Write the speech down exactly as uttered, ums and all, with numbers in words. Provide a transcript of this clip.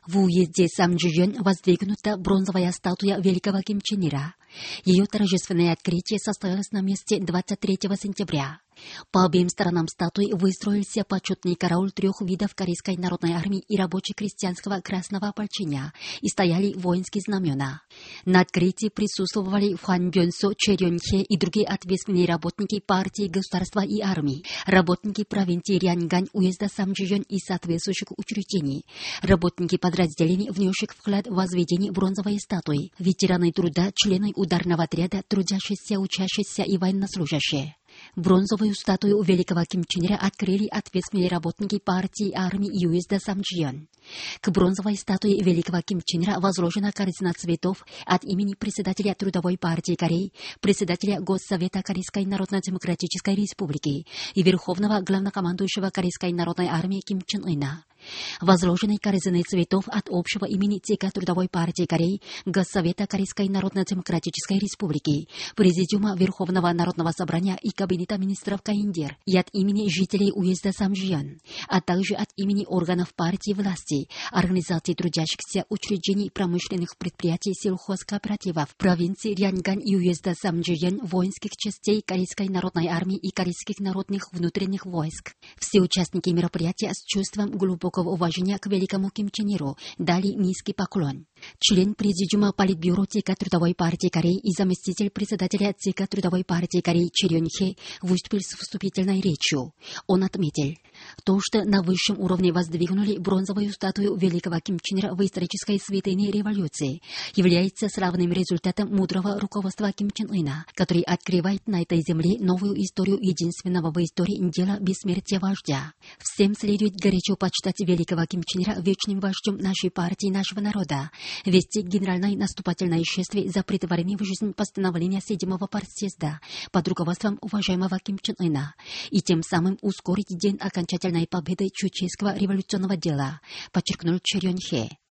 В уезде Самджион воздвигнута бронзовая статуя великого Ким Чен Ира. Ее торжественное открытие состоялось на месте двадцать третьего сентября. По обеим сторонам статуи выстроился почетный караул трех видов Корейской народной армии и рабоче-крестьянского красного ополчения, и стояли воинские знамена. На открытии присутствовали Хван Бёнсо, Чэ Рёнхе и другие ответственные работники партии, государства и армии, работники провинции Рянгань, уезда Самджион и соответствующих учреждений, работники подразделений, внесших вклад в возведение бронзовой статуи, ветераны труда, члены ударного отряда, трудящиеся, учащиеся и военнослужащие. Бронзовую статую великого Ким Чен Ира открыли ответственные работники партии, армии и уезда Самджион. К бронзовой статуе великого Ким Чен Ира возложена корзина цветов от имени председателя Трудовой партии Кореи, председателя Госсовета Корейской Народно-Демократической Республики и верховного главнокомандующего Корейской народной армии Ким Чен Ына. Возложены корзины цветов от общего имени ЦК Трудовой партии Кореи, Госсовета Корейской Народно-Демократической Республики, Президиума Верховного Народного Собрания и Кабинета министров КНДР, и от имени жителей уезда Самджион, а также от имени органов партии власти, организаций трудящихся, учреждений промышленных предприятий, сельхозкооперативов, провинции Рянгань и уезда Самджион, воинских частей Корейской народной армии и корейских народных внутренних войск. Все участники мероприятия с чувством глубокого уважения к великому Ким Чен Иру дали низкий поклон. Член Президиума Политбюро ЦК Трудовой партии Кореи и заместитель председателя ЦК Трудовой партии Кореи Чэ Рёнхе выступил с вступительной речью. Он отметил, то, что на высшем уровне воздвигнули бронзовую статую великого Ким Чен Ира в исторической святыне революции, является славным результатом мудрого руководства Ким Чен Ына, который открывает на этой земле новую историю единственного в истории дела бессмертия вождя. Всем следует горячо почитать великого Ким Чен Ира вечным вождем нашей партии, нашего народа, вести генеральное наступательное шествие за претворение в жизнь постановления седьмого партсъезда под руководством уважаемого Ким Чен Ына и тем самым ускорить день окончательной победы чеченского революционного дела, подчеркнул Чэ Рёнхе.